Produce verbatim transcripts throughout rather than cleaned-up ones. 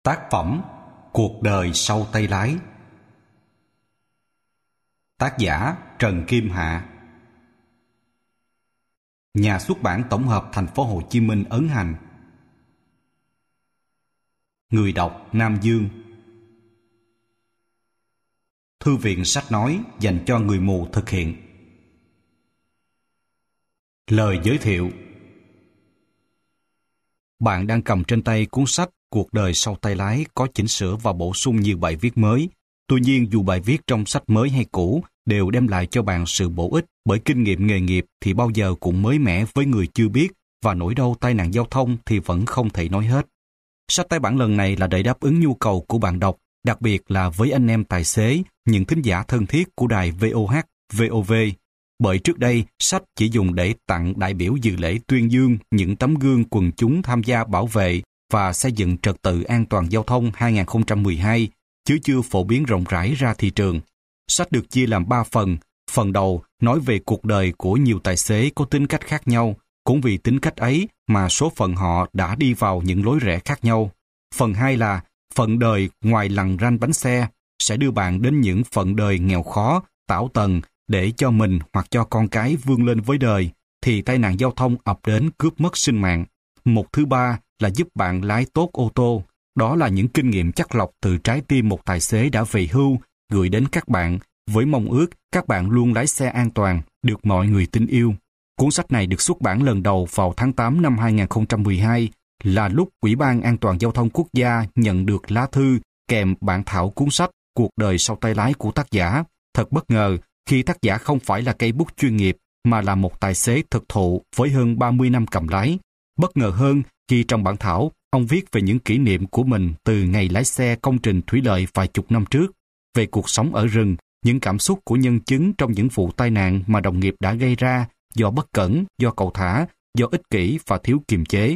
Tác phẩm Cuộc đời sau tay lái. Tác giả Trần Kim Hạ. Nhà xuất bản tổng hợp Thành phố Hồ Chí Minh ấn hành. Người đọc Nam Dương. Thư viện sách nói dành cho người mù thực hiện. Lời giới thiệu. Bạn đang cầm trên tay cuốn sách Cuộc đời sau tay lái có chỉnh sửa và bổ sung nhiều bài viết mới. Tuy nhiên, dù bài viết trong sách mới hay cũ đều đem lại cho bạn sự bổ ích, bởi kinh nghiệm nghề nghiệp thì bao giờ cũng mới mẻ với người chưa biết, và nỗi đau tai nạn giao thông thì vẫn không thể nói hết. Sách tái bản lần này là để đáp ứng nhu cầu của bạn đọc, đặc biệt là với anh em tài xế, những thính giả thân thiết của đài vê o hát, vê o vê. Bởi trước đây, sách chỉ dùng để tặng đại biểu dự lễ tuyên dương những tấm gương quần chúng tham gia bảo vệ và xây dựng trật tự an toàn giao thông hai không một hai, chứ chưa phổ biến rộng rãi ra thị trường. Sách được chia làm ba phần. Phần đầu nói về cuộc đời của nhiều tài xế có tính cách khác nhau, cũng vì tính cách ấy mà số phận họ đã đi vào những lối rẽ khác nhau. Phần hai là phận đời ngoài lằn ranh bánh xe, sẽ đưa bạn đến những phận đời nghèo khó, tảo tần, để cho mình hoặc cho con cái vươn lên với đời, thì tai nạn giao thông ập đến cướp mất sinh mạng. Một thứ ba là giúp bạn lái tốt ô tô. Đó là những kinh nghiệm chắt lọc từ trái tim một tài xế đã về hưu, gửi đến các bạn, với mong ước các bạn luôn lái xe an toàn, được mọi người tin yêu. Cuốn sách này được xuất bản lần đầu vào tháng tám năm hai không một hai, là lúc Ủy ban An toàn Giao thông Quốc gia nhận được lá thư kèm bản thảo cuốn sách Cuộc đời sau tay lái của tác giả. Thật bất ngờ khi tác giả không phải là cây bút chuyên nghiệp, mà là một tài xế thực thụ với hơn ba mươi năm cầm lái. Bất ngờ hơn khi trong bản thảo, ông viết về những kỷ niệm của mình từ ngày lái xe công trình thủy lợi vài chục năm trước, về cuộc sống ở rừng, những cảm xúc của nhân chứng trong những vụ tai nạn mà đồng nghiệp đã gây ra do bất cẩn, do cẩu thả, do ích kỷ và thiếu kiềm chế.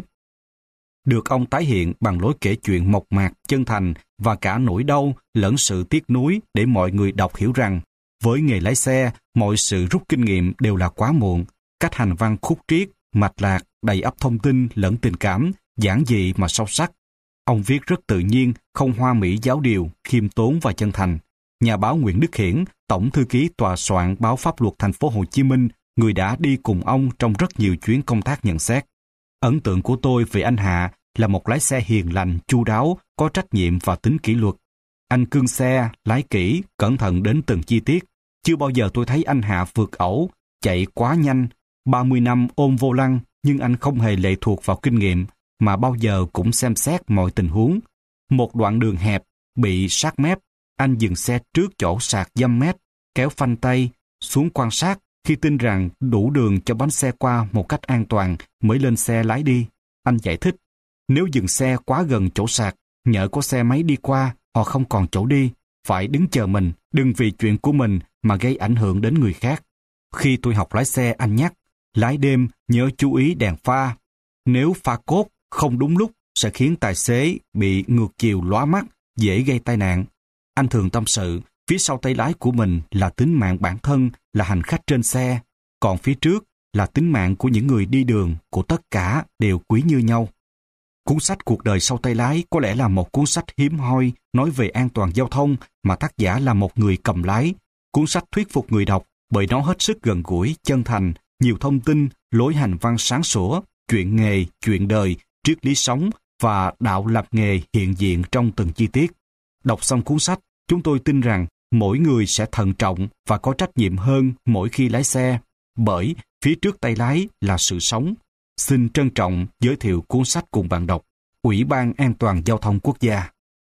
Được ông tái hiện bằng lối kể chuyện mộc mạc, chân thành và cả nỗi đau lẫn sự tiếc nuối, để mọi người đọc hiểu rằng với nghề lái xe, mọi sự rút kinh nghiệm đều là quá muộn. Cách hành văn khúc triết, mạch lạc, đầy ắp thông tin lẫn tình cảm, giản dị mà sâu sắc. Ông viết rất tự nhiên, không hoa mỹ giáo điều, khiêm tốn và chân thành. Nhà báo Nguyễn Đức Hiển, tổng thư ký tòa soạn báo Pháp luật Thành phố Hồ Chí Minh, người đã đi cùng ông trong rất nhiều chuyến công tác, nhận xét: ấn tượng của tôi về anh Hạ là một lái xe hiền lành, chu đáo, có trách nhiệm và tính kỷ luật. Anh cương xe, lái kỹ, cẩn thận đến từng chi tiết. Chưa bao giờ tôi thấy anh Hạ vượt ẩu, chạy quá nhanh. ba mươi năm ôm vô lăng, nhưng anh không hề lệ thuộc vào kinh nghiệm, mà bao giờ cũng xem xét mọi tình huống. Một đoạn đường hẹp, bị sát mép, anh dừng xe trước chỗ sạc dăm mét, kéo phanh tay, xuống quan sát, khi tin rằng đủ đường cho bánh xe qua một cách an toàn mới lên xe lái đi. Anh giải thích, nếu dừng xe quá gần chỗ sạc, nhỡ có xe máy đi qua, họ không còn chỗ đi, phải đứng chờ mình, đừng vì chuyện của mình mà gây ảnh hưởng đến người khác. Khi tôi học lái xe, anh nhắc, lái đêm nhớ chú ý đèn pha. Nếu pha cốt không đúng lúc sẽ khiến tài xế bị ngược chiều lóa mắt, dễ gây tai nạn. Anh thường tâm sự, phía sau tay lái của mình là tính mạng bản thân, là hành khách trên xe, còn phía trước là tính mạng của những người đi đường, của tất cả đều quý như nhau. Cuốn sách Cuộc đời sau tay lái có lẽ là một cuốn sách hiếm hoi nói về an toàn giao thông mà tác giả là một người cầm lái. Cuốn sách thuyết phục người đọc bởi nó hết sức gần gũi, chân thành, nhiều thông tin, lối hành văn sáng sủa, chuyện nghề, chuyện đời, triết lý sống và đạo lập nghề hiện diện trong từng chi tiết. Đọc xong cuốn sách, chúng tôi tin rằng mỗi người sẽ thận trọng và có trách nhiệm hơn mỗi khi lái xe, bởi phía trước tay lái là sự sống. Xin trân trọng giới thiệu cuốn sách cùng bạn đọc. Ủy ban An toàn Giao thông Quốc gia.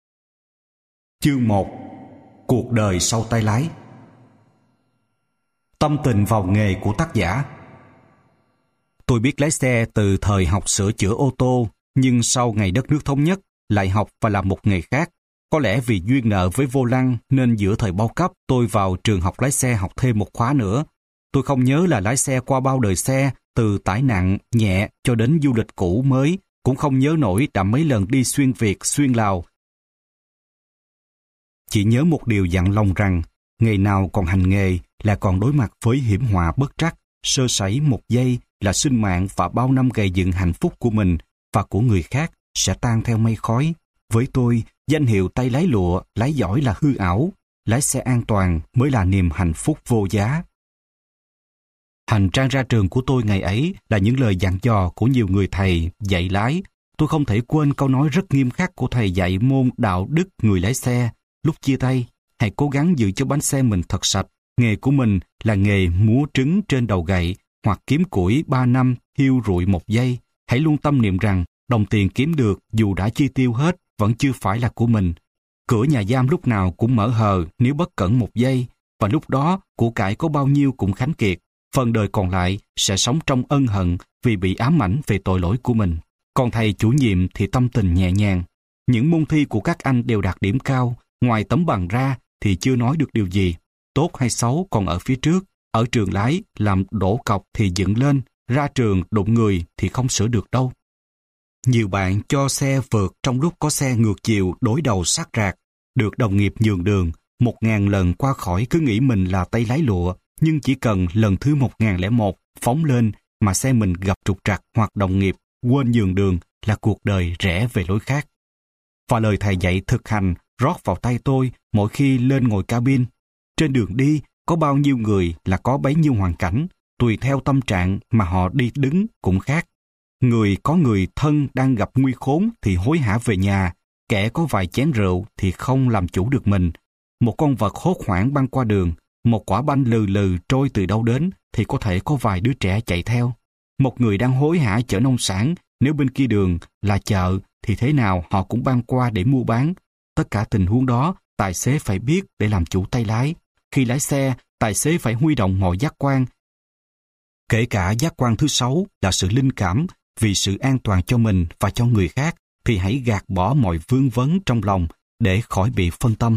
Chương một. Cuộc đời sau tay lái. Tâm tình vào nghề của tác giả. Tôi biết lái xe từ thời học sửa chữa ô tô, nhưng sau ngày đất nước thống nhất, lại học và làm một nghề khác. Có lẽ vì duyên nợ với vô lăng nên giữa thời bao cấp tôi vào trường học lái xe học thêm một khóa nữa. Tôi không nhớ là lái xe qua bao đời xe, từ tải nặng, nhẹ cho đến du lịch cũ mới, cũng không nhớ nổi đã mấy lần đi xuyên Việt, xuyên Lào. Chỉ nhớ một điều dặn lòng rằng, ngày nào còn hành nghề là còn đối mặt với hiểm họa bất trắc, sơ sẩy một giây là sinh mạng và bao năm gầy dựng hạnh phúc của mình và của người khác sẽ tan theo mây khói. Với tôi, danh hiệu tay lái lụa, lái giỏi là hư ảo, lái xe an toàn mới là niềm hạnh phúc vô giá. Hành trang ra trường của tôi ngày ấy là những lời dặn dò của nhiều người thầy dạy lái. Tôi không thể quên câu nói rất nghiêm khắc của thầy dạy môn đạo đức người lái xe. Lúc chia tay, hãy cố gắng giữ cho bánh xe mình thật sạch. Nghề của mình là nghề múa trứng trên đầu gậy hoặc kiếm củi ba năm hiu rụi một giây. Hãy luôn tâm niệm rằng đồng tiền kiếm được dù đã chi tiêu hết vẫn chưa phải là của mình. Cửa nhà giam lúc nào cũng mở hờ nếu bất cẩn một giây, và lúc đó của cải có bao nhiêu cũng khánh kiệt. Phần đời còn lại sẽ sống trong ân hận vì bị ám ảnh về tội lỗi của mình. Còn thầy chủ nhiệm thì tâm tình nhẹ nhàng. Những môn thi của các anh đều đạt điểm cao, ngoài tấm bằng ra thì chưa nói được điều gì. Tốt hay xấu còn ở phía trước. Ở trường lái, làm đổ cọc thì dựng lên, ra trường đụng người thì không sửa được đâu. Nhiều bạn cho xe vượt trong lúc có xe ngược chiều đối đầu sát rạc. Được đồng nghiệp nhường đường, một ngàn lần qua khỏi cứ nghĩ mình là tay lái lụa, nhưng chỉ cần lần thứ một ngàn lẻ một phóng lên mà xe mình gặp trục trặc hoặc đồng nghiệp quên nhường đường là cuộc đời rẽ về lối khác. Và lời thầy dạy thực hành rót vào tay tôi mỗi khi lên ngồi cabin. Trên đường đi, có bao nhiêu người là có bấy nhiêu hoàn cảnh, tùy theo tâm trạng mà họ đi đứng cũng khác. Người có người thân đang gặp nguy khốn thì hối hả về nhà, kẻ có vài chén rượu thì không làm chủ được mình. Một con vật hốt hoảng băng qua đường, một quả banh lừ lừ trôi từ đâu đến thì có thể có vài đứa trẻ chạy theo. Một người đang hối hả chở nông sản, nếu bên kia đường là chợ thì thế nào họ cũng băng qua để mua bán. Tất cả tình huống đó, tài xế phải biết để làm chủ tay lái. Khi lái xe, tài xế phải huy động mọi giác quan. Kể cả giác quan thứ sáu là sự linh cảm, vì sự an toàn cho mình và cho người khác, thì hãy gạt bỏ mọi vương vấn trong lòng để khỏi bị phân tâm.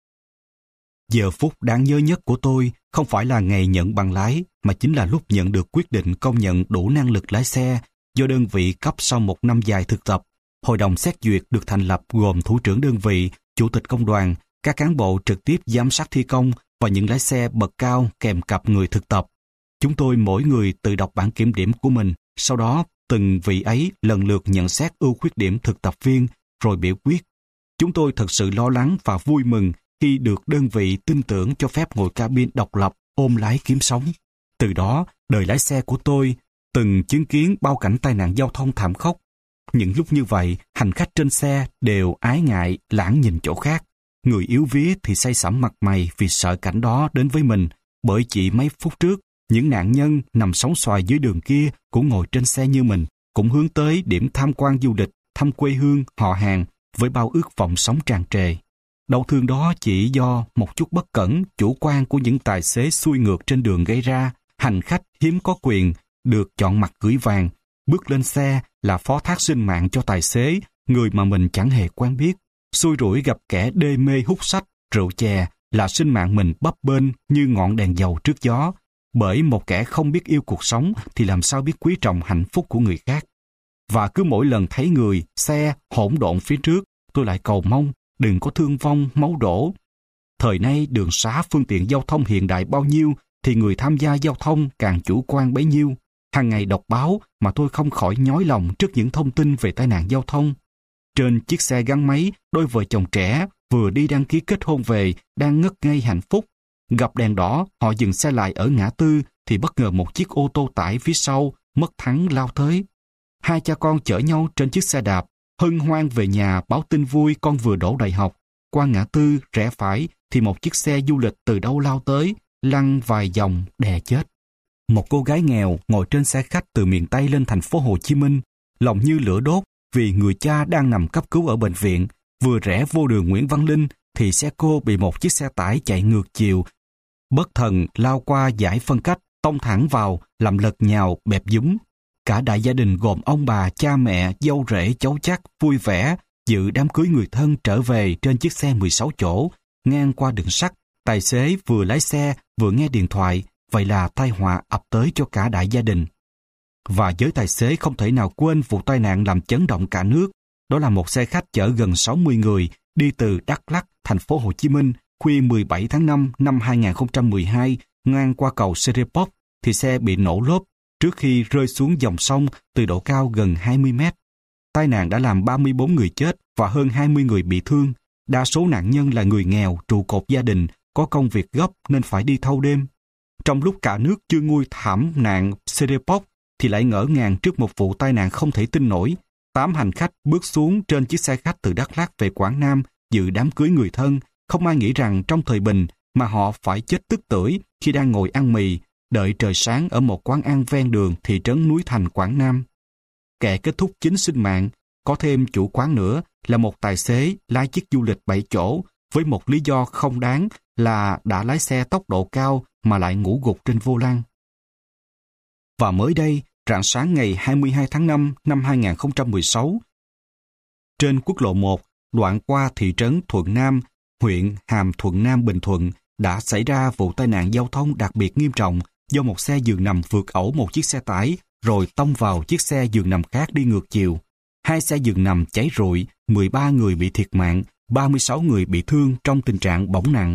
Giờ phút đáng nhớ nhất của tôi không phải là ngày nhận bằng lái, mà chính là lúc nhận được quyết định công nhận đủ năng lực lái xe do đơn vị cấp sau một năm dài thực tập. Hội đồng xét duyệt được thành lập gồm thủ trưởng đơn vị, chủ tịch công đoàn, các cán bộ trực tiếp giám sát thi công và những lái xe bậc cao kèm cặp người thực tập. Chúng tôi mỗi người tự đọc bản kiểm điểm của mình, sau đó từng vị ấy lần lượt nhận xét ưu khuyết điểm thực tập viên rồi biểu quyết. Chúng tôi thật sự lo lắng và vui mừng khi được đơn vị tin tưởng cho phép ngồi cabin độc lập ôm lái kiếm sống. Từ đó, đời lái xe của tôi từng chứng kiến bao cảnh tai nạn giao thông thảm khốc. Những lúc như vậy, hành khách trên xe đều ái ngại lảng nhìn chỗ khác. Người yếu vía thì say sẩm mặt mày vì sợ cảnh đó đến với mình, bởi chỉ mấy phút trước, những nạn nhân nằm sóng xoài dưới đường kia cũng ngồi trên xe như mình, cũng hướng tới điểm tham quan du lịch, thăm quê hương, họ hàng với bao ước vọng sống tràn trề. Đau thương đó chỉ do một chút bất cẩn, chủ quan của những tài xế xuôi ngược trên đường gây ra. Hành khách hiếm có quyền được chọn mặt gửi vàng. Bước lên xe là phó thác sinh mạng cho tài xế, người mà mình chẳng hề quen biết. Xui rủi gặp kẻ đê mê hút sách, rượu chè là sinh mạng mình bấp bênh như ngọn đèn dầu trước gió. Bởi một kẻ không biết yêu cuộc sống thì làm sao biết quý trọng hạnh phúc của người khác. Và cứ mỗi lần thấy người, xe hỗn độn phía trước, tôi lại cầu mong đừng có thương vong, máu đổ. Thời nay đường xá phương tiện giao thông hiện đại bao nhiêu thì người tham gia giao thông càng chủ quan bấy nhiêu. Hàng ngày đọc báo mà tôi không khỏi nhói lòng trước những thông tin về tai nạn giao thông. Trên chiếc xe gắn máy, đôi vợ chồng trẻ vừa đi đăng ký kết hôn về đang ngất ngây hạnh phúc. Gặp đèn đỏ, họ dừng xe lại ở ngã tư thì bất ngờ một chiếc ô tô tải phía sau mất thắng lao tới. Hai cha con chở nhau trên chiếc xe đạp, hân hoan về nhà báo tin vui con vừa đỗ đại học. Qua ngã tư rẽ phải thì một chiếc xe du lịch từ đâu lao tới, lăn vài vòng đè chết. Một cô gái nghèo ngồi trên xe khách từ miền Tây lên thành phố Hồ Chí Minh, lòng như lửa đốt vì người cha đang nằm cấp cứu ở bệnh viện. Vừa rẽ vô đường Nguyễn Văn Linh thì xe cô bị một chiếc xe tải chạy ngược chiều bất thần lao qua dải phân cách, tông thẳng vào, làm lật nhào bẹp dúm. Cả đại gia đình gồm ông bà, cha mẹ, dâu rể, cháu chắt vui vẻ dự đám cưới người thân trở về trên chiếc xe mười sáu chỗ. Ngang qua đường sắt, tài xế vừa lái xe vừa nghe điện thoại, vậy là tai họa ập tới cho cả đại gia đình. Và giới tài xế không thể nào quên vụ tai nạn làm chấn động cả nước. Đó là một xe khách chở gần sáu mươi người đi từ Đắk Lắk, thành phố Hồ Chí Minh, khuya mười bảy tháng năm năm hai nghìn không trăm mười hai, ngang qua cầu Serepok thì xe bị nổ lốp trước khi rơi xuống dòng sông từ độ cao gần hai mươi mét. tai nạn đã làm ba mươi bốn người chết và hơn hai mươi người bị thương. Đa số nạn nhân là người nghèo, trụ cột gia đình, có công việc gấp nên phải đi thâu đêm. Trong lúc cả nước chưa nguôi thảm nạn Serepok thì lại ngỡ ngàng trước một vụ tai nạn không thể tin nổi. Tám hành khách bước xuống trên chiếc xe khách từ Đắk Lắk về Quảng Nam dự đám cưới người thân. Không ai nghĩ rằng trong thời bình mà họ phải chết tức tưởi khi đang ngồi ăn mì, đợi trời sáng ở một quán ăn ven đường thị trấn Núi Thành, Quảng Nam. Kẻ kết thúc chính sinh mạng, có thêm chủ quán nữa là một tài xế lái chiếc du lịch bảy chỗ với một lý do không đáng là đã lái xe tốc độ cao mà lại ngủ gục trên vô lăng. Và mới đây, rạng sáng ngày hai mươi hai tháng năm năm hai nghìn không trăm mười sáu, trên quốc lộ một, đoạn qua thị trấn Thuận Nam, huyện Hàm Thuận Nam, Bình Thuận, đã xảy ra vụ tai nạn giao thông đặc biệt nghiêm trọng do một xe giường nằm vượt ẩu một chiếc xe tải rồi tông vào chiếc xe giường nằm khác đi ngược chiều. Hai xe giường nằm cháy rụi, mười ba người bị thiệt mạng, ba mươi sáu người bị thương trong tình trạng bỏng nặng.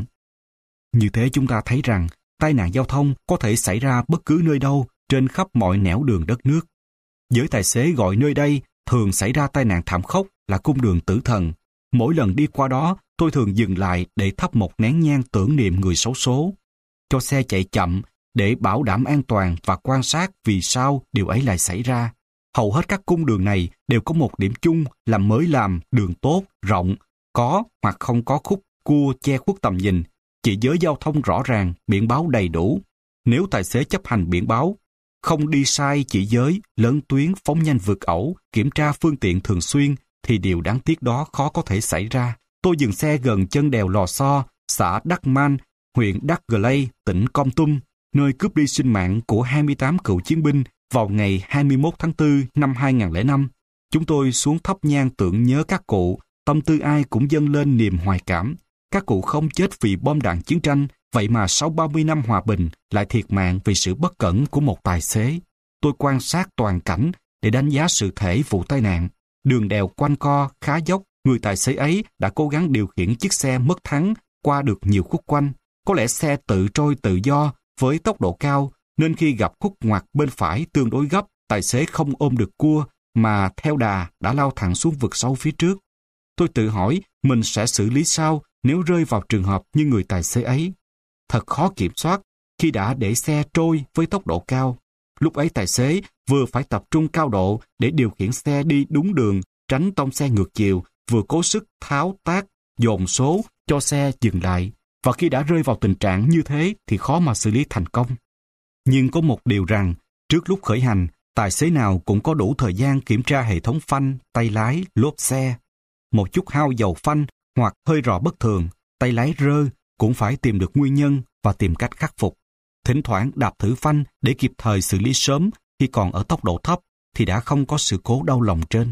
Như thế chúng ta thấy rằng tai nạn giao thông có thể xảy ra bất cứ nơi đâu trên khắp mọi nẻo đường đất nước. Giới tài xế gọi nơi đây thường xảy ra tai nạn thảm khốc là cung đường tử thần. Mỗi lần đi qua đó, tôi thường dừng lại để thắp một nén nhang tưởng niệm người xấu số. Cho xe chạy chậm để bảo đảm an toàn và quan sát vì sao điều ấy lại xảy ra. Hầu hết các cung đường này đều có một điểm chung là mới làm, đường tốt, rộng, có hoặc không có khúc cua che khuất tầm nhìn, chỉ giới giao thông rõ ràng, biển báo đầy đủ. Nếu tài xế chấp hành biển báo, không đi sai chỉ giới, lớn tuyến, phóng nhanh vượt ẩu, kiểm tra phương tiện thường xuyên, thì điều đáng tiếc đó khó có thể xảy ra. Tôi dừng xe gần chân đèo Lò Xo, xã Đắc Man, huyện Đắc Gờ Lây, tỉnh Kon Tum, nơi cướp đi sinh mạng của hai mươi tám cựu chiến binh vào ngày hai mươi mốt tháng tư năm hai nghìn không trăm lẻ năm. Chúng tôi xuống thắp nhang tưởng nhớ các cụ, tâm tư ai cũng dâng lên niềm hoài cảm. Các cụ không chết vì bom đạn chiến tranh, vậy mà sau ba mươi năm hòa bình lại thiệt mạng vì sự bất cẩn của một tài xế. Tôi quan sát toàn cảnh để đánh giá sự thể vụ tai nạn. Đường đèo quanh co, khá dốc, người tài xế ấy đã cố gắng điều khiển chiếc xe mất thắng qua được nhiều khúc quanh. Có lẽ xe tự trôi tự do với tốc độ cao, nên khi gặp khúc ngoặt bên phải tương đối gấp, tài xế không ôm được cua mà theo đà đã lao thẳng xuống vực sâu phía trước. Tôi tự hỏi mình sẽ xử lý sao nếu rơi vào trường hợp như người tài xế ấy. Thật khó kiểm soát khi đã để xe trôi với tốc độ cao. Lúc ấy tài xế vừa phải tập trung cao độ để điều khiển xe đi đúng đường, tránh tông xe ngược chiều, vừa cố sức tháo tác, dồn số cho xe dừng lại. Và khi đã rơi vào tình trạng như thế thì khó mà xử lý thành công. Nhưng có một điều rằng, trước lúc khởi hành, tài xế nào cũng có đủ thời gian kiểm tra hệ thống phanh, tay lái, lốp xe. Một chút hao dầu phanh hoặc hơi rò bất thường, tay lái rơ cũng phải tìm được nguyên nhân và tìm cách khắc phục. Thỉnh thoảng đạp thử phanh để kịp thời xử lý sớm khi còn ở tốc độ thấp thì đã không có sự cố đau lòng trên.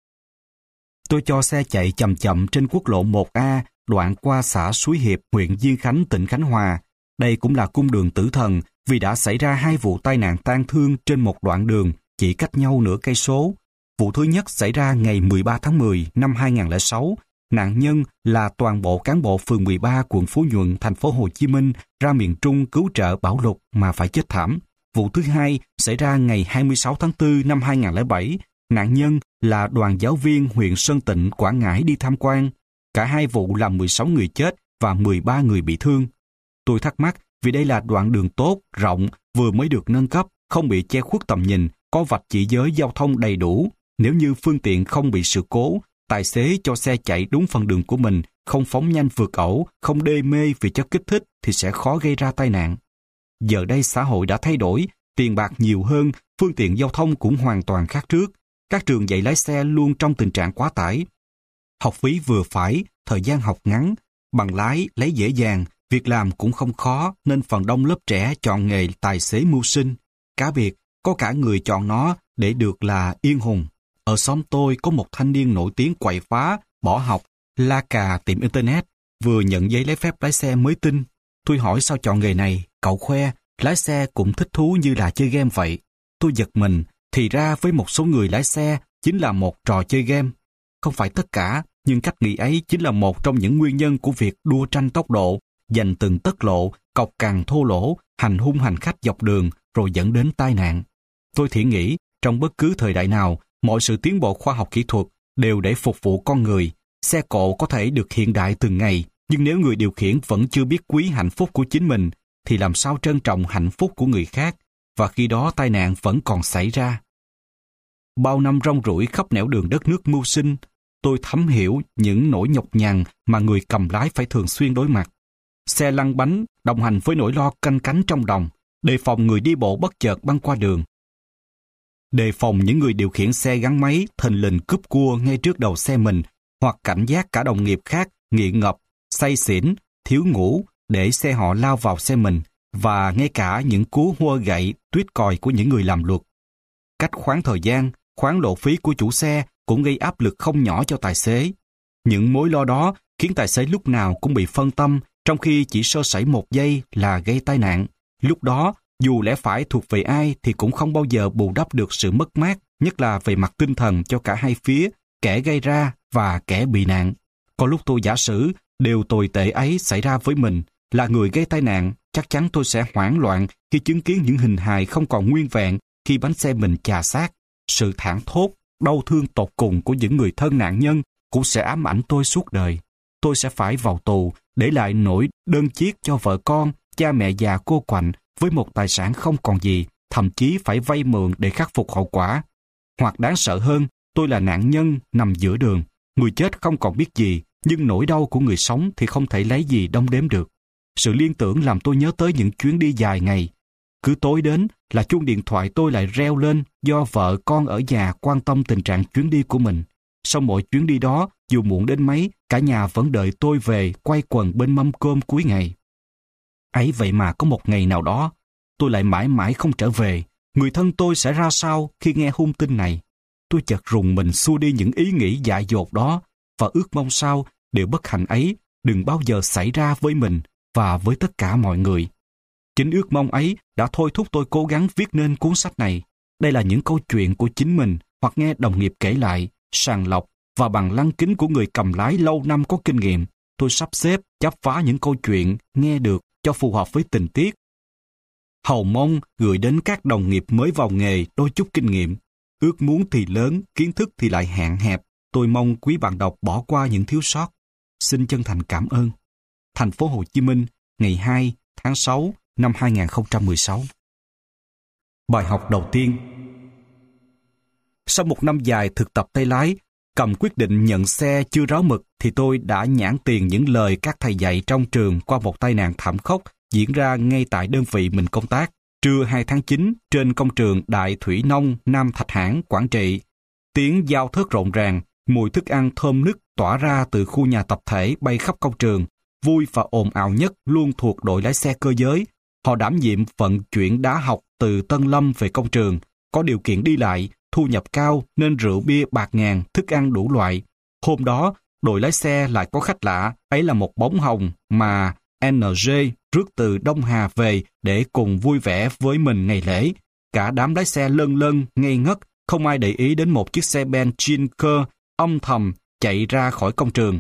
Tôi cho xe chạy chậm chậm trên quốc lộ một A, đoạn qua xã Suối Hiệp, huyện Diên Khánh, tỉnh Khánh Hòa. Đây cũng là cung đường tử thần vì đã xảy ra hai vụ tai nạn tang thương trên một đoạn đường chỉ cách nhau nửa cây số. Vụ thứ nhất xảy ra ngày mười ba tháng mười năm hai nghìn không trăm lẻ sáu. Nạn nhân là toàn bộ cán bộ phường mười ba quận Phú Nhuận, thành phố Hồ Chí Minh ra miền Trung cứu trợ bão lụt mà phải chết thảm. Vụ thứ hai xảy ra ngày hai mươi sáu tháng tư năm hai nghìn không trăm lẻ bảy. Nạn nhân là đoàn giáo viên huyện Sơn Tịnh, Quảng Ngãi đi tham quan. Cả hai vụ làm mười sáu người chết và mười ba người bị thương. Tôi thắc mắc vì đây là đoạn đường tốt, rộng, vừa mới được nâng cấp, không bị che khuất tầm nhìn, có vạch chỉ giới giao thông đầy đủ. Nếu như phương tiện không bị sự cố, tài xế cho xe chạy đúng phần đường của mình, không phóng nhanh vượt ẩu, không đê mê vì chất kích thích thì sẽ khó gây ra tai nạn. Giờ đây xã hội đã thay đổi, tiền bạc nhiều hơn, phương tiện giao thông cũng hoàn toàn khác trước. Các trường dạy lái xe luôn trong tình trạng quá tải. Học phí vừa phải, thời gian học ngắn, bằng lái lấy dễ dàng, việc làm cũng không khó nên phần đông lớp trẻ chọn nghề tài xế mưu sinh. Cá biệt, có cả người chọn nó để được là yên hùng. Ở xóm tôi có một thanh niên nổi tiếng quậy phá, bỏ học, la cà tiệm internet, vừa nhận giấy lấy phép lái xe mới tin. Tôi hỏi sao chọn nghề này, cậu khoe, lái xe cũng thích thú như là chơi game vậy. Tôi giật mình, thì ra với một số người lái xe chính là một trò chơi game. Không phải tất cả, nhưng cách nghĩ ấy chính là một trong những nguyên nhân của việc đua tranh tốc độ, giành từng tấc lộ, cọc cằn thô lỗ, hành hung hành khách dọc đường rồi dẫn đến tai nạn. Tôi thì nghĩ, trong bất cứ thời đại nào, Mọi sự tiến bộ khoa học kỹ thuật đều để phục vụ con người. Xe cộ có thể được hiện đại từng ngày, nhưng nếu người điều khiển vẫn chưa biết quý hạnh phúc của chính mình, thì làm sao trân trọng hạnh phúc của người khác, và khi đó tai nạn vẫn còn xảy ra. Bao năm rong ruổi khắp nẻo đường đất nước mưu sinh, tôi thấm hiểu những nỗi nhọc nhằn mà người cầm lái phải thường xuyên đối mặt. Xe lăn bánh đồng hành với nỗi lo canh cánh trong lòng, đề phòng người đi bộ bất chợt băng qua đường. Đề phòng những người điều khiển xe gắn máy thình lình cúp cua ngay trước đầu xe mình, hoặc cảnh giác cả đồng nghiệp khác nghiện ngập, say xỉn, thiếu ngủ để xe họ lao vào xe mình, và ngay cả những cú hua gậy, tuyết còi của những người làm luật. Cách khoán thời gian, khoán lộ phí của chủ xe cũng gây áp lực không nhỏ cho tài xế. Những mối lo đó khiến tài xế lúc nào cũng bị phân tâm, trong khi chỉ sơ sẩy một giây là gây tai nạn. Lúc đó, dù lẽ phải thuộc về ai thì cũng không bao giờ bù đắp được sự mất mát, nhất là về mặt tinh thần cho cả hai phía, kẻ gây ra và kẻ bị nạn. Có lúc tôi giả sử điều tồi tệ ấy xảy ra với mình, là người gây tai nạn, chắc chắn tôi sẽ hoảng loạn khi chứng kiến những hình hài không còn nguyên vẹn khi bánh xe mình chà sát. Sự thảng thốt, đau thương tột cùng của những người thân nạn nhân cũng sẽ ám ảnh tôi suốt đời. Tôi sẽ phải vào tù, để lại nỗi đơn chiếc cho vợ con, cha mẹ già cô quạnh với một tài sản không còn gì, thậm chí phải vay mượn để khắc phục hậu quả. Hoặc đáng sợ hơn, tôi là nạn nhân nằm giữa đường. Người chết không còn biết gì, nhưng nỗi đau của người sống thì không thể lấy gì đong đếm được. Sự liên tưởng làm tôi nhớ tới những chuyến đi dài ngày. Cứ tối đến là chuông điện thoại tôi lại reo lên do vợ con ở nhà quan tâm tình trạng chuyến đi của mình. Sau mỗi chuyến đi đó, dù muộn đến mấy, cả nhà vẫn đợi tôi về quay quần bên mâm cơm cuối ngày. Ấy vậy mà có một ngày nào đó, tôi lại mãi mãi không trở về. Người thân tôi sẽ ra sao khi nghe hung tin này? Tôi chợt rùng mình xua đi những ý nghĩ dại dột đó, và ước mong sao điều bất hạnh ấy đừng bao giờ xảy ra với mình và với tất cả mọi người. Chính ước mong ấy đã thôi thúc tôi cố gắng viết nên cuốn sách này. Đây là những câu chuyện của chính mình hoặc nghe đồng nghiệp kể lại, sàng lọc và bằng lăng kính của người cầm lái lâu năm có kinh nghiệm. Tôi sắp xếp, chắp phá những câu chuyện nghe được cho phù hợp với tình tiết. Hầu mong gửi đến các đồng nghiệp mới vào nghề đôi chút kinh nghiệm. Ước muốn thì lớn, kiến thức thì lại hạn hẹp. Tôi mong quý bạn đọc bỏ qua những thiếu sót. Xin chân thành cảm ơn. Thành phố Hồ Chí Minh, ngày hai tháng sáu năm hai nghìn không trăm mười sáu. Bài học đầu tiên. Sau một năm dài thực tập tay lái, cầm quyết định nhận xe chưa ráo mực thì tôi đã nhãn tiền những lời các thầy dạy trong trường qua một tai nạn thảm khốc diễn ra ngay tại đơn vị mình công tác. Trưa hai tháng chín, trên công trường Đại Thủy Nông, Nam Thạch Hãn, Quảng Trị. Tiếng dao thớt rộn ràng, mùi thức ăn thơm nức tỏa ra từ khu nhà tập thể bay khắp công trường. Vui và ồn ào nhất luôn thuộc đội lái xe cơ giới. Họ đảm nhiệm vận chuyển đá học từ Tân Lâm về công trường. Có điều kiện đi lại, thu nhập cao nên rượu bia bạc ngàn, thức ăn đủ loại. Hôm đó, đội lái xe lại có khách lạ, ấy là một bóng hồng mà en giê rước từ Đông Hà về để cùng vui vẻ với mình ngày lễ. Cả đám lái xe lân lân, ngây ngất, không ai để ý đến một chiếc xe Ben Jinker âm thầm chạy ra khỏi công trường.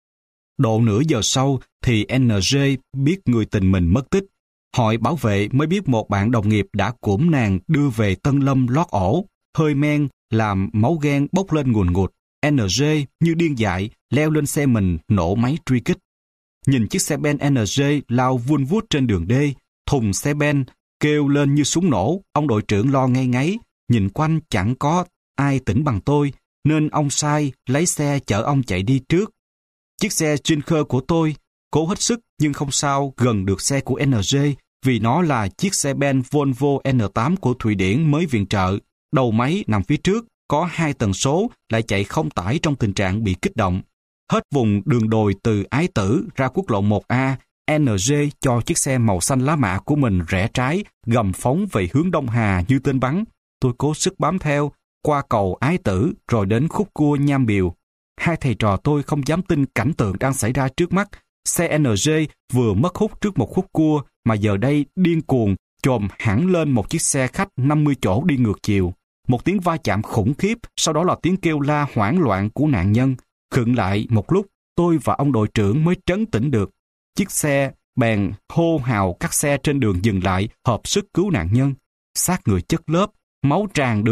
Độ nửa giờ sau thì en giê biết người tình mình mất tích. Hỏi bảo vệ mới biết một bạn đồng nghiệp đã cũm nàng đưa về Tân Lâm lót ổ. Hơi men làm máu ghen bốc lên ngùn ngụt. en giê như điên dại leo lên xe mình nổ máy truy kích. Nhìn chiếc xe Ben en giê lao vun vút trên đường D, thùng xe Ben kêu lên như súng nổ. Ông đội trưởng lo ngay ngáy, nhìn quanh chẳng có ai tỉnh bằng tôi, nên ông sai lấy xe chở ông chạy đi trước. Chiếc xe Jinker của tôi cố hết sức nhưng không sao gần được xe của en giê vì nó là chiếc xe Ben Volvo en tám của Thụy Điển mới viện trợ. Đầu máy nằm phía trước, có hai tần số, lại chạy không tải trong tình trạng bị kích động. Hết vùng đường đồi từ Ái Tử ra quốc lộ một A, en giê cho chiếc xe màu xanh lá mạ của mình rẽ trái, gầm phóng về hướng Đông Hà như tên bắn. Tôi cố sức bám theo, qua cầu Ái Tử rồi đến khúc cua Nham Biều. Hai thầy trò tôi không dám tin cảnh tượng đang xảy ra trước mắt. Xe en giê vừa mất hút trước một khúc cua mà giờ đây điên cuồng chồm hẳn lên một chiếc xe khách năm mươi chỗ đi ngược chiều. Một tiếng va chạm khủng khiếp, sau đó là tiếng kêu la hoảng loạn của nạn nhân. Khựng lại một lúc, tôi và ông đội trưởng mới trấn tĩnh được. Chiếc xe bèn hô hào các xe trên đường dừng lại, hợp sức cứu nạn nhân. Xác người chất lớp, máu tràn đường,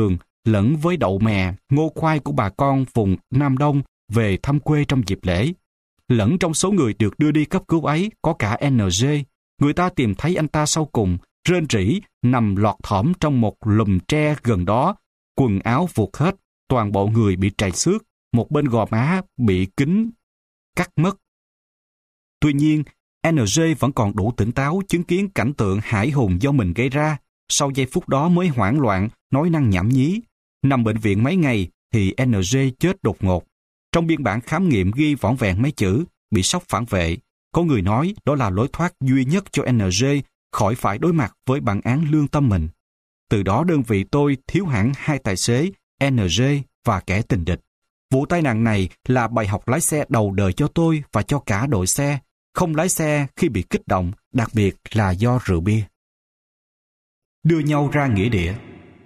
lẫn với đậu mè, ngô khoai của bà con vùng Nam Đông về thăm quê trong dịp lễ. Lẫn trong số người được đưa đi cấp cứu ấy có cả en giê. Người ta tìm thấy anh ta sau cùng, rên rỉ, nằm lọt thỏm trong một lùm tre gần đó, quần áo vuột hết, toàn bộ người bị trầy xước, một bên gò má bị kính cắt mất. Tuy nhiên, en giê vẫn còn đủ tỉnh táo chứng kiến cảnh tượng hãi hùng do mình gây ra. Sau giây phút đó mới hoảng loạn, nói năng nhảm nhí. Nằm bệnh viện mấy ngày thì en giê chết đột ngột. Trong biên bản khám nghiệm ghi vỏn vẹn mấy chữ bị sốc phản vệ. Có người nói đó là lối thoát duy nhất cho en giê khỏi phải đối mặt với bản án lương tâm mình. Từ đó đơn vị tôi thiếu hẳn hai tài xế, en giê và kẻ tình địch. Vụ tai nạn này là bài học lái xe đầu đời cho tôi và cho cả đội xe. Không lái xe khi bị kích động, đặc biệt là do rượu bia. Đưa nhau ra nghĩa địa.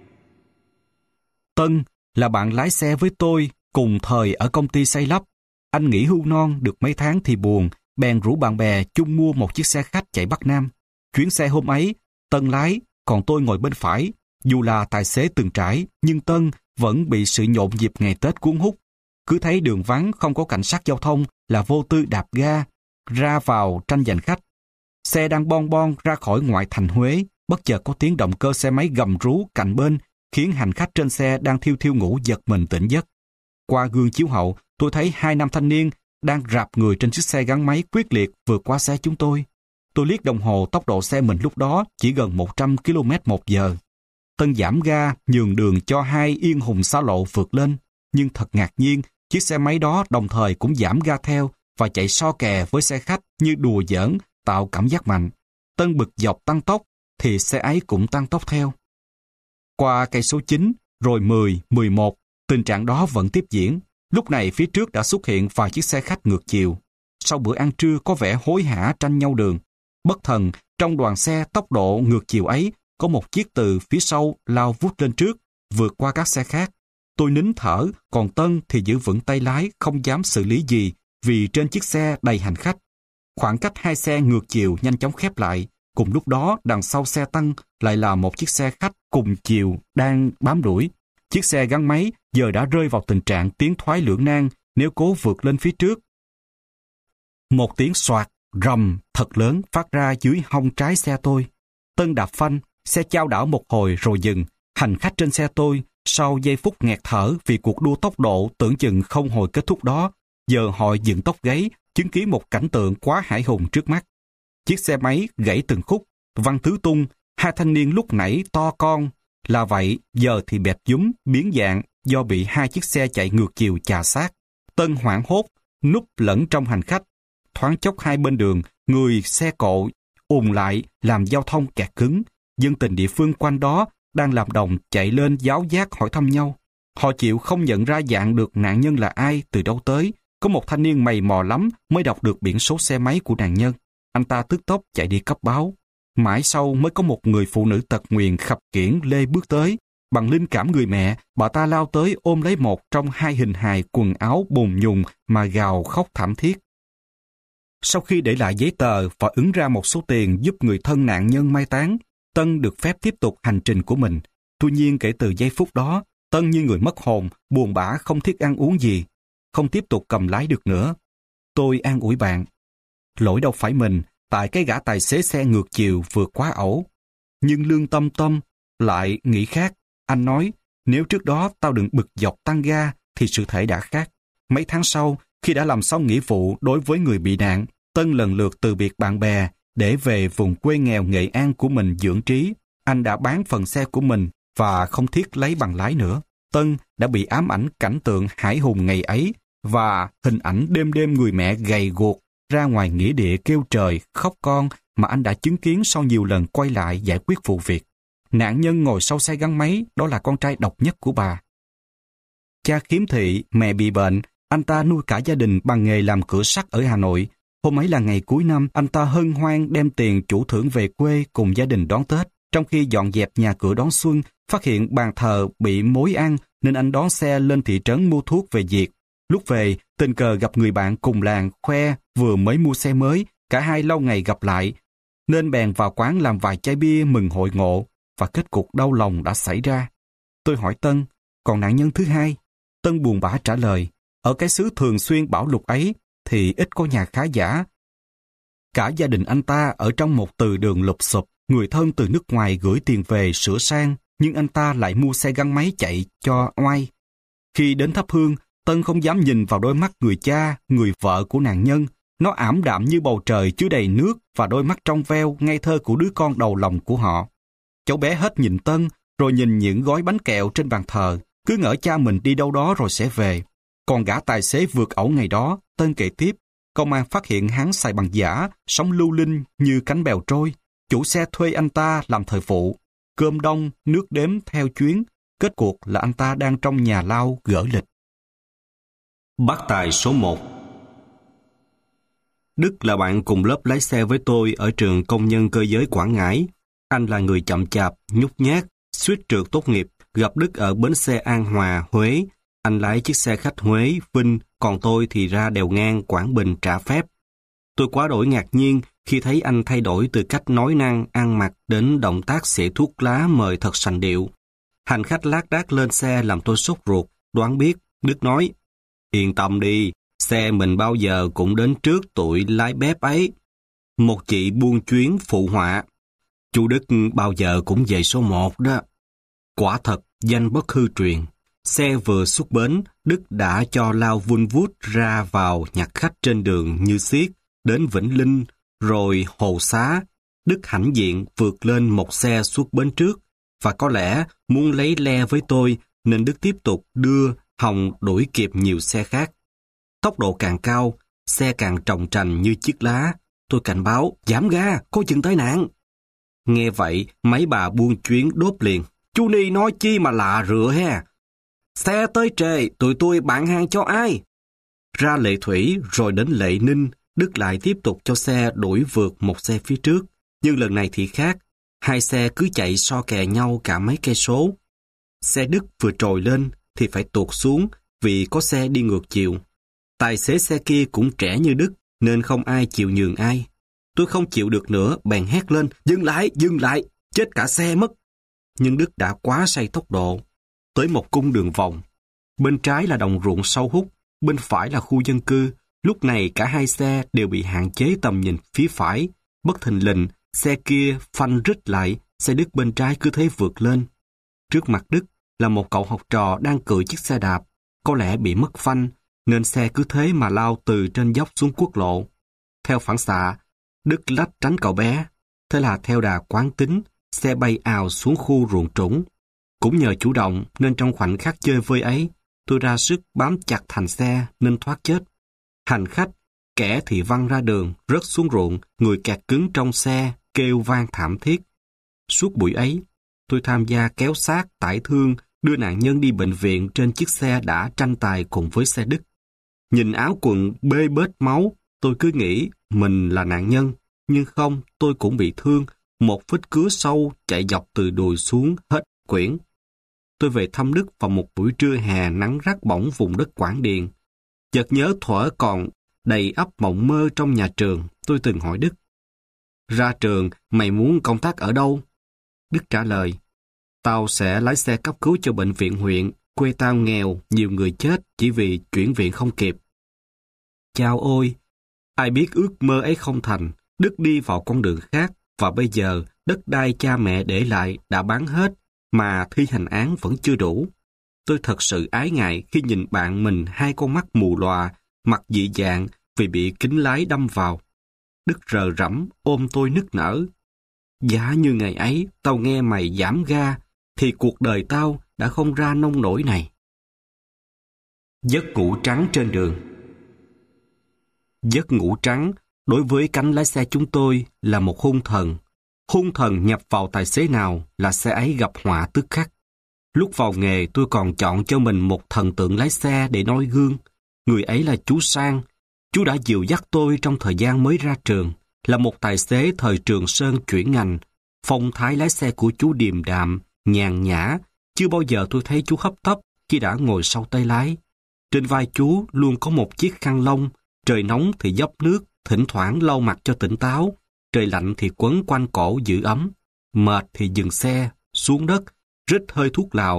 Tân là bạn lái xe với tôi cùng thời ở công ty xây lắp. Anh nghỉ hưu non được mấy tháng thì buồn, bèn rủ bạn bè chung mua một chiếc xe khách chạy Bắc Nam. Chuyến xe hôm ấy, Tân lái, còn tôi ngồi bên phải. Dù là tài xế từng trải, nhưng Tân vẫn bị sự nhộn nhịp ngày Tết cuốn hút. Cứ thấy đường vắng không có cảnh sát giao thông là vô tư đạp ga, ra vào tranh giành khách. Xe đang bon bon ra khỏi ngoại thành Huế, bất chợt có tiếng động cơ xe máy gầm rú cạnh bên, khiến hành khách trên xe đang thiêu thiêu ngủ giật mình tỉnh giấc. Qua gương chiếu hậu, tôi thấy hai nam thanh niên đang rạp người trên chiếc xe gắn máy quyết liệt vượt qua xe chúng tôi. Tôi liếc đồng hồ, tốc độ xe mình lúc đó chỉ gần một trăm ki lô mét một giờ. Tân giảm ga, nhường đường cho hai yên hùng xa lộ vượt lên. Nhưng thật ngạc nhiên, chiếc xe máy đó đồng thời cũng giảm ga theo và chạy so kè với xe khách như đùa giỡn, tạo cảm giác mạnh. Tân bực dọc tăng tốc, thì xe ấy cũng tăng tốc theo. Qua cây số chín, rồi mười, mười một, tình trạng đó vẫn tiếp diễn. Lúc này phía trước đã xuất hiện vài chiếc xe khách ngược chiều. Sau bữa ăn trưa có vẻ hối hả tranh nhau đường. Bất thần, trong đoàn xe tốc độ ngược chiều ấy, có một chiếc từ phía sau lao vút lên trước, vượt qua các xe khác. Tôi nín thở, còn Tân thì giữ vững tay lái, không dám xử lý gì, vì trên chiếc xe đầy hành khách. Khoảng cách hai xe ngược chiều nhanh chóng khép lại. Cùng lúc đó, đằng sau xe Tân lại là một chiếc xe khách cùng chiều đang bám đuổi. Chiếc xe gắn máy giờ đã rơi vào tình trạng tiến thoái lưỡng nan nếu cố vượt lên phía trước. Một tiếng soạt, rầm thật lớn phát ra dưới hông trái xe tôi. Tân đạp phanh, xe chao đảo một hồi rồi dừng. Hành khách trên xe tôi, sau giây phút nghẹt thở vì cuộc đua tốc độ tưởng chừng không hồi kết thúc đó, giờ họ dựng tóc gáy, chứng kiến một cảnh tượng quá hãi hùng trước mắt. Chiếc xe máy gãy từng khúc, văng tứ tung, hai thanh niên lúc nãy to con, là vậy giờ thì bẹp dúm, biến dạng do bị hai chiếc xe chạy ngược chiều chà sát. Tân hoảng hốt, núp lẫn trong hành khách. Thoáng chốc hai bên đường, người xe cộ ùn lại làm giao thông kẹt cứng. Dân tình địa phương quanh đó đang làm đồng chạy lên giáo giác hỏi thăm nhau. Họ chịu không nhận ra dạng được nạn nhân là ai, từ đâu tới. Có một thanh niên mày mò lắm mới đọc được biển số xe máy của nạn nhân. Anh ta tức tốc chạy đi cấp báo. Mãi sau mới có một người phụ nữ tật nguyền khập khiễng lê bước tới. Bằng linh cảm người mẹ, bà ta lao tới ôm lấy một trong hai hình hài quần áo bùn nhùng mà gào khóc thảm thiết. Sau khi để lại giấy tờ và ứng ra một số tiền giúp người thân nạn nhân mai táng, Tân được phép tiếp tục hành trình của mình. Tuy nhiên kể từ giây phút đó, Tân như người mất hồn, buồn bã không thiết ăn uống gì, không tiếp tục cầm lái được nữa. Tôi an ủi bạn. Lỗi đâu phải mình, tại cái gã tài xế xe ngược chiều vượt quá ẩu. Nhưng lương tâm Tâm lại nghĩ khác. Anh nói, nếu trước đó tao đừng bực dọc tăng ga thì sự thể đã khác. Mấy tháng sau, khi đã làm xong nghĩa vụ đối với người bị nạn, Tân lần lượt từ biệt bạn bè để về vùng quê nghèo Nghệ An của mình dưỡng trí. Anh đã bán phần xe của mình và không thiết lấy bằng lái nữa. Tân đã bị ám ảnh cảnh tượng hãi hùng ngày ấy và hình ảnh đêm đêm người mẹ gầy guộc ra ngoài nghĩa địa kêu trời, khóc con mà anh đã chứng kiến sau nhiều lần quay lại giải quyết vụ việc. Nạn nhân ngồi sau xe gắn máy, đó là con trai độc nhất của bà. Cha khiếm thị, mẹ bị bệnh, anh ta nuôi cả gia đình bằng nghề làm cửa sắt ở Hà Nội. Hôm ấy là ngày cuối năm, anh ta hân hoan đem tiền chủ thưởng về quê cùng gia đình đón Tết. Trong khi dọn dẹp nhà cửa đón xuân, phát hiện bàn thờ bị mối ăn nên anh đón xe lên thị trấn mua thuốc về diệt. Lúc về, tình cờ gặp người bạn cùng làng khoe vừa mới mua xe mới, cả hai lâu ngày gặp lại, nên bèn vào quán làm vài chai bia mừng hội ngộ, và kết cục đau lòng đã xảy ra. Tôi hỏi Tân, Còn nạn nhân thứ hai? Tân buồn bã trả lời, ở cái xứ thường xuyên bão lụt ấy thì ít có nhà khá giả. Cả gia đình anh ta ở trong một từ đường lụp xụp, người thân từ nước ngoài gửi tiền về sửa sang, nhưng anh ta lại mua xe gắn máy chạy cho oai. Khi đến thắp hương, Tân không dám nhìn vào đôi mắt người cha, người vợ của nạn nhân. Nó ảm đạm như bầu trời chứa đầy nước và đôi mắt trong veo ngây thơ của đứa con đầu lòng của họ. Cháu bé hết nhìn Tân, rồi nhìn những gói bánh kẹo trên bàn thờ, cứ ngỡ cha mình đi đâu đó rồi sẽ về. Còn gã tài xế vượt ẩu ngày đó, Tân kể tiếp, công an phát hiện hắn xài bằng giả, sống lưu linh như cánh bèo trôi. Chủ xe thuê anh ta làm thời vụ, cơm đông, nước đếm theo chuyến. Kết cuộc là anh ta đang trong nhà lao gỡ lịch. Bác tài số một. Đức là bạn cùng lớp lái xe với tôi ở trường công nhân cơ giới Quảng Ngãi. Anh là người chậm chạp, nhút nhát, suýt trượt tốt nghiệp, gặp Đức ở bến xe An Hòa, Huế. Anh lái chiếc xe khách Huế, Vinh, còn tôi thì ra đèo ngang Quảng Bình trả phép. Tôi quá đổi ngạc nhiên khi thấy anh thay đổi từ cách nói năng, ăn mặc đến động tác xẻ thuốc lá mời thật sành điệu. Hành khách lác đác lên xe làm tôi sốt ruột, đoán biết. Đức nói, yên tâm đi, xe mình bao giờ cũng đến trước tụi lái bếp ấy. Một chị buôn chuyến phụ họa, chú Đức bao giờ cũng về số một đó. Quả thật, danh bất hư truyền. Xe vừa xuất bến, Đức đã cho lao vun vút ra vào nhặt khách trên đường Như Xiết, đến Vĩnh Linh, rồi Hồ Xá. Đức hãnh diện vượt lên một xe xuất bến trước, và có lẽ muốn lấy le với tôi nên Đức tiếp tục đưa hòng đuổi kịp nhiều xe khác. Tốc độ càng cao, xe càng trồng trành như chiếc lá. Tôi cảnh báo, giảm ga, có chừng tai nạn. Nghe vậy, mấy bà buôn chuyến đốt liền. Chú Ni nói chi mà lạ rựa he. Xe tới trễ, tụi tôi bạn hàng cho ai? Ra Lệ Thủy rồi đến Lệ Ninh, Đức lại tiếp tục cho xe đuổi vượt một xe phía trước. Nhưng lần này thì khác, hai xe cứ chạy so kè nhau cả mấy cây số. Xe Đức vừa trồi lên thì phải tuột xuống vì có xe đi ngược chiều. Tài xế xe kia cũng trẻ như Đức nên không ai chịu nhường ai. Tôi không chịu được nữa, bèn hét lên, dừng lại, dừng lại, chết cả xe mất. Nhưng Đức đã quá say tốc độ. Tới một cung đường vòng. Bên trái là đồng ruộng sâu hút, bên phải là khu dân cư. Lúc này cả hai xe đều bị hạn chế tầm nhìn phía phải. Bất thình lình, xe kia phanh rít lại, xe Đức bên trái cứ thế vượt lên. Trước mặt Đức là một cậu học trò đang cưỡi chiếc xe đạp. Có lẽ bị mất phanh, nên xe cứ thế mà lao từ trên dốc xuống quốc lộ. Theo phản xạ, Đức lách tránh cậu bé. Thế là theo đà quán tính, xe bay ào xuống khu ruộng trũng. Cũng nhờ chủ động nên trong khoảnh khắc chơi vơi ấy, tôi ra sức bám chặt thành xe nên thoát chết. Hành khách, kẻ thì văng ra đường, rớt xuống ruộng, người kẹt cứng trong xe, kêu vang thảm thiết. Suốt buổi ấy, tôi tham gia kéo xác, tải thương, đưa nạn nhân đi bệnh viện trên chiếc xe đã tranh tài cùng với xe Đức. Nhìn áo quần bê bết máu, tôi cứ nghĩ mình là nạn nhân, nhưng không, tôi cũng bị thương, một vết cứa sâu chạy dọc từ đùi xuống hết quyển. Tôi về thăm Đức vào một buổi trưa hè nắng rát bỏng vùng đất Quảng Điền. Chợt nhớ thuở còn đầy ắp mộng mơ trong nhà trường, tôi từng hỏi Đức, ra trường mày muốn công tác ở đâu? Đức trả lời, tao sẽ lái xe cấp cứu cho bệnh viện huyện, quê tao nghèo, nhiều người chết chỉ vì chuyển viện không kịp. Chao ôi, ai biết ước mơ ấy không thành, Đức đi vào con đường khác, và bây giờ đất đai cha mẹ để lại đã bán hết, mà thi hành án vẫn chưa đủ. Tôi thật sự ái ngại khi nhìn bạn mình hai con mắt mù lòa, mặt dị dạng vì bị kính lái đâm vào. Đức rờ rẫm ôm tôi nức nở. Giá như ngày ấy tao nghe mày giảm ga, thì cuộc đời tao đã không ra nông nổi này. Giấc ngủ trắng trên đường. Giấc ngủ trắng đối với cánh lái xe chúng tôi là một hung thần. Hung thần nhập vào tài xế nào là xe ấy gặp họa tức khắc. Lúc vào nghề tôi còn chọn cho mình một thần tượng lái xe để noi gương. Người ấy là chú Sang. Chú đã dìu dắt tôi trong thời gian mới ra trường, là một tài xế thời Trường Sơn chuyển ngành. Phong thái lái xe của chú điềm đạm, nhàn nhã, chưa bao giờ tôi thấy chú hấp tấp khi đã ngồi sau tay lái. Trên vai chú luôn có một chiếc khăn lông, trời nóng thì dốc nước, thỉnh thoảng lau mặt cho tỉnh táo, trời lạnh thì quấn quanh cổ giữ ấm, mệt thì dừng xe, xuống đất, rít hơi thuốc lào,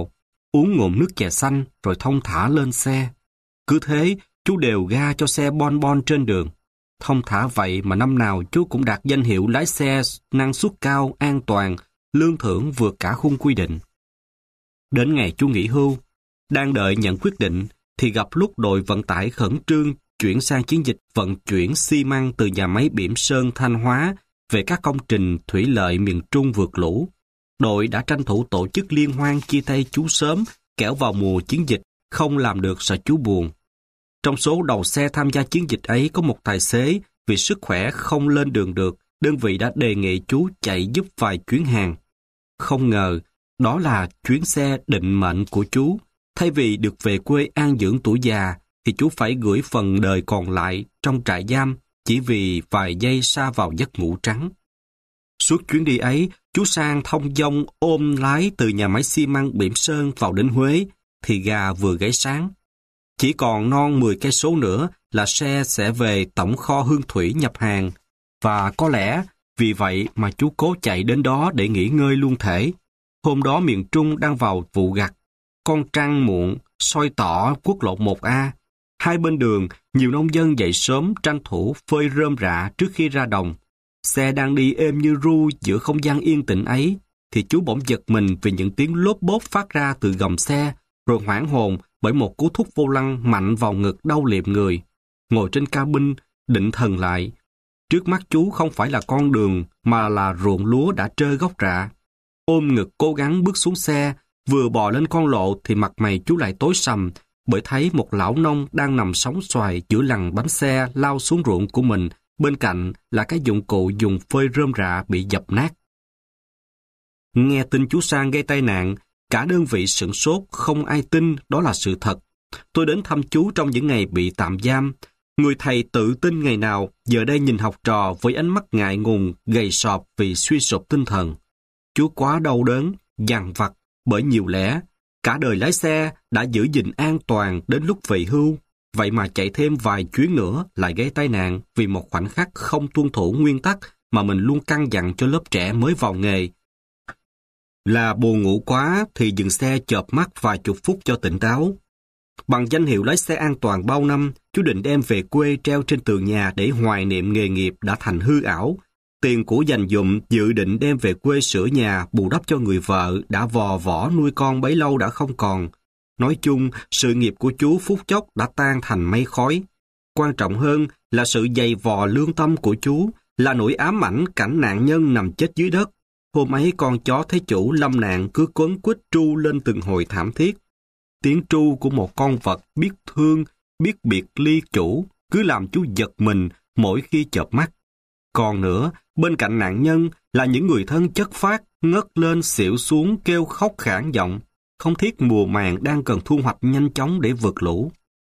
uống ngụm nước chè xanh rồi thong thả lên xe. Cứ thế, chú đều ga cho xe bon bon trên đường. Thông thả vậy mà năm nào chú cũng đạt danh hiệu lái xe năng suất cao, an toàn, lương thưởng vượt cả khung quy định. Đến ngày chú nghỉ hưu, đang đợi nhận quyết định, thì gặp lúc đội vận tải khẩn trương chuyển sang chiến dịch vận chuyển xi măng từ nhà máy Bỉm Sơn Thanh Hóa về các công trình thủy lợi miền Trung vượt lũ. Đội đã tranh thủ tổ chức liên hoan chia tay chú sớm, kẻo vào mùa chiến dịch, không làm được sợ chú buồn. Trong số đầu xe tham gia chiến dịch ấy có một tài xế, vì sức khỏe không lên đường được, đơn vị đã đề nghị chú chạy giúp vài chuyến hàng. Không ngờ, đó là chuyến xe định mệnh của chú. Thay vì được về quê an dưỡng tuổi già, thì chú phải gửi phần đời còn lại trong trại giam chỉ vì vài giây sa vào giấc ngủ trắng. Suốt chuyến đi ấy, chú Sang thông dong ôm lái từ nhà máy xi măng Bỉm Sơn vào đến Huế, thì gà vừa gáy sáng. Chỉ còn non mười cây số nữa là xe sẽ về tổng kho Hương Thủy nhập hàng, và có lẽ vì vậy mà chú cố chạy đến đó để nghỉ ngơi luôn thể. Hôm đó miền Trung đang vào vụ gặt, con trăng muộn, soi tỏ quốc lộ một A. Hai bên đường, nhiều nông dân dậy sớm tranh thủ phơi rơm rạ trước khi ra đồng. Xe đang đi êm như ru giữa không gian yên tĩnh ấy, thì chú bỗng giật mình vì những tiếng lốp bốp phát ra từ gầm xe, rồi hoảng hồn bởi một cú thúc vô lăng mạnh vào ngực đau liệm người. Ngồi trên cabin, định thần lại. Trước mắt chú không phải là con đường, mà là ruộng lúa đã trơ gốc rạ. Ôm ngực cố gắng bước xuống xe, vừa bò lên con lộ thì mặt mày chú lại tối sầm, bởi thấy một lão nông đang nằm sóng xoài giữa lằn bánh xe lao xuống ruộng của mình, bên cạnh là cái dụng cụ dùng phơi rơm rạ bị dập nát. Nghe tin chú Sang gây tai nạn, cả đơn vị sửng sốt, không ai tin đó là sự thật. Tôi đến thăm chú trong những ngày bị tạm giam. Người thầy tự tin ngày nào, giờ đây nhìn học trò với ánh mắt ngại ngùng, gầy sọp vì suy sụp tinh thần. Chú quá đau đớn, dằn vặt, bởi nhiều lẽ, cả đời lái xe đã giữ gìn an toàn đến lúc về hưu, vậy mà chạy thêm vài chuyến nữa lại gây tai nạn vì một khoảnh khắc không tuân thủ nguyên tắc mà mình luôn căn dặn cho lớp trẻ mới vào nghề. Là buồn ngủ quá thì dừng xe chợp mắt vài chục phút cho tỉnh táo. Bằng danh hiệu lái xe an toàn bao năm, chú định đem về quê treo trên tường nhà để hoài niệm nghề nghiệp đã thành hư ảo. Tiền của dành dụm dự định đem về quê sửa nhà bù đắp cho người vợ đã vò võ nuôi con bấy lâu đã không còn. Nói chung, sự nghiệp của chú phút chốc đã tan thành mây khói. Quan trọng hơn là sự dày vò lương tâm của chú, là nỗi ám ảnh cảnh nạn nhân nằm chết dưới đất. Hôm ấy con chó thấy chủ lâm nạn cứ quấn quýt tru lên từng hồi thảm thiết. Tiếng tru của một con vật biết thương, biết biệt ly chủ, cứ làm chú giật mình mỗi khi chợp mắt. Còn nữa, bên cạnh nạn nhân là những người thân chất phác, ngất lên xỉu xuống kêu khóc khản giọng, không thiết mùa màng đang cần thu hoạch nhanh chóng để vượt lũ.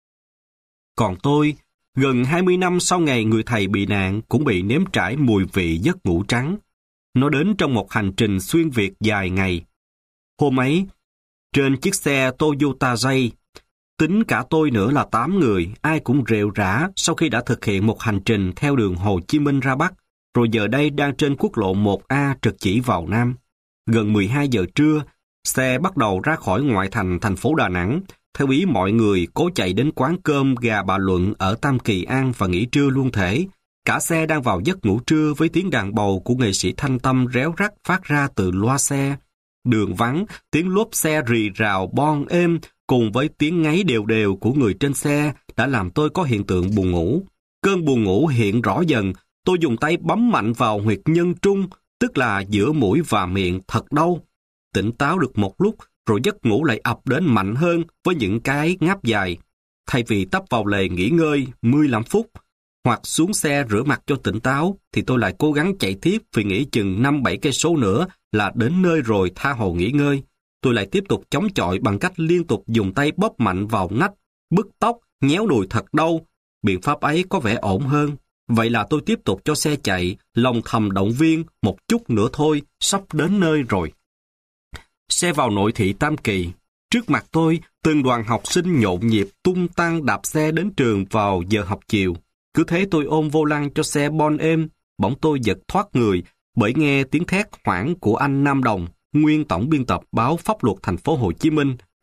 Còn tôi, gần hai mươi năm sau ngày người thầy bị nạn cũng bị nếm trải mùi vị giấc ngủ trắng. Nó đến trong một hành trình xuyên Việt dài ngày. Hôm ấy, trên chiếc xe Toyota Jay, tính cả tôi nữa là tám người, ai cũng rệu rã sau khi đã thực hiện một hành trình theo đường Hồ Chí Minh ra Bắc, rồi giờ đây đang trên quốc lộ một A trực chỉ vào Nam. Gần mười hai giờ trưa, xe bắt đầu ra khỏi ngoại thành thành phố Đà Nẵng, theo ý mọi người cố chạy đến quán cơm gà bà Luận ở Tam Kỳ ăn và nghỉ trưa luôn thể. Cả xe đang vào giấc ngủ trưa với tiếng đàn bầu của nghệ sĩ Thanh Tâm réo rắt phát ra từ loa xe. Đường vắng, tiếng lốp xe rì rào bon êm cùng với tiếng ngáy đều đều của người trên xe đã làm tôi có hiện tượng buồn ngủ. Cơn buồn ngủ hiện rõ dần, tôi dùng tay bấm mạnh vào huyệt nhân trung, tức là giữa mũi và miệng thật đau. Tỉnh táo được một lúc, rồi giấc ngủ lại ập đến mạnh hơn với những cái ngáp dài. Thay vì tấp vào lề nghỉ ngơi mười lăm phút, hoặc xuống xe rửa mặt cho tỉnh táo, thì tôi lại cố gắng chạy tiếp vì nghĩ chừng năm bảy cây số nữa là đến nơi rồi tha hồ nghỉ ngơi. Tôi lại tiếp tục chống chọi bằng cách liên tục dùng tay bóp mạnh vào nách, bứt tóc, nhéo đùi thật đau. Biện pháp ấy có vẻ ổn hơn. Vậy là tôi tiếp tục cho xe chạy, lòng thầm động viên một chút nữa thôi, sắp đến nơi rồi. Xe vào nội thị Tam Kỳ. Trước mặt tôi, từng đoàn học sinh nhộn nhịp tung tăng đạp xe đến trường vào giờ học chiều. Cứ thế tôi ôm vô lăng cho xe bon êm, bỗng tôi giật thoát người bởi nghe tiếng thét hoảng của anh Nam Đồng, nguyên tổng biên tập báo Pháp Luật thành phố Hồ Chí Minh,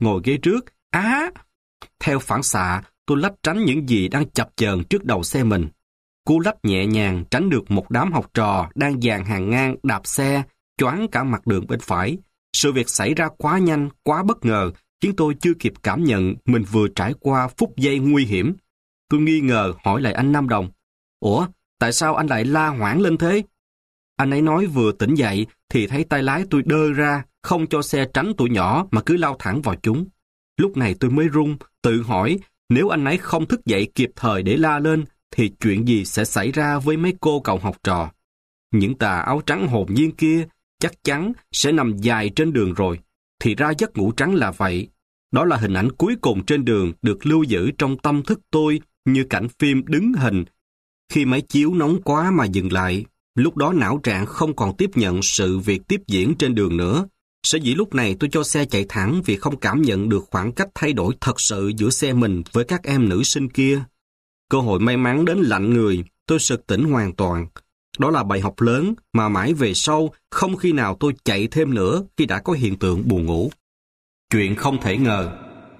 ngồi ghế trước. Á! Theo phản xạ, tôi lách tránh những gì đang chập chờn trước đầu xe mình. Cú lách nhẹ nhàng tránh được một đám học trò đang dàn hàng ngang đạp xe, choáng cả mặt đường bên phải. Sự việc xảy ra quá nhanh, quá bất ngờ, khiến tôi chưa kịp cảm nhận mình vừa trải qua phút giây nguy hiểm. Tôi nghi ngờ hỏi lại anh Nam Đồng. Ủa, tại sao anh lại la hoảng lên thế? Anh ấy nói vừa tỉnh dậy thì thấy tay lái tôi đơ ra, không cho xe tránh tụi nhỏ mà cứ lao thẳng vào chúng. Lúc này tôi mới run, tự hỏi nếu anh ấy không thức dậy kịp thời để la lên thì chuyện gì sẽ xảy ra với mấy cô cậu học trò. Những tà áo trắng hồn nhiên kia chắc chắn sẽ nằm dài trên đường rồi. Thì ra giấc ngủ trắng là vậy. Đó là hình ảnh cuối cùng trên đường được lưu giữ trong tâm thức tôi như cảnh phim đứng hình. Khi máy chiếu nóng quá mà dừng lại, lúc đó não trạng không còn tiếp nhận sự việc tiếp diễn trên đường nữa. Sở dĩ lúc này tôi cho xe chạy thẳng vì không cảm nhận được khoảng cách thay đổi thật sự giữa xe mình với các em nữ sinh kia. Cơ hội may mắn đến lạnh người, tôi sực tỉnh hoàn toàn. Đó là bài học lớn mà mãi về sau không khi nào tôi chạy thêm nữa khi đã có hiện tượng buồn ngủ. Chuyện không thể ngờ.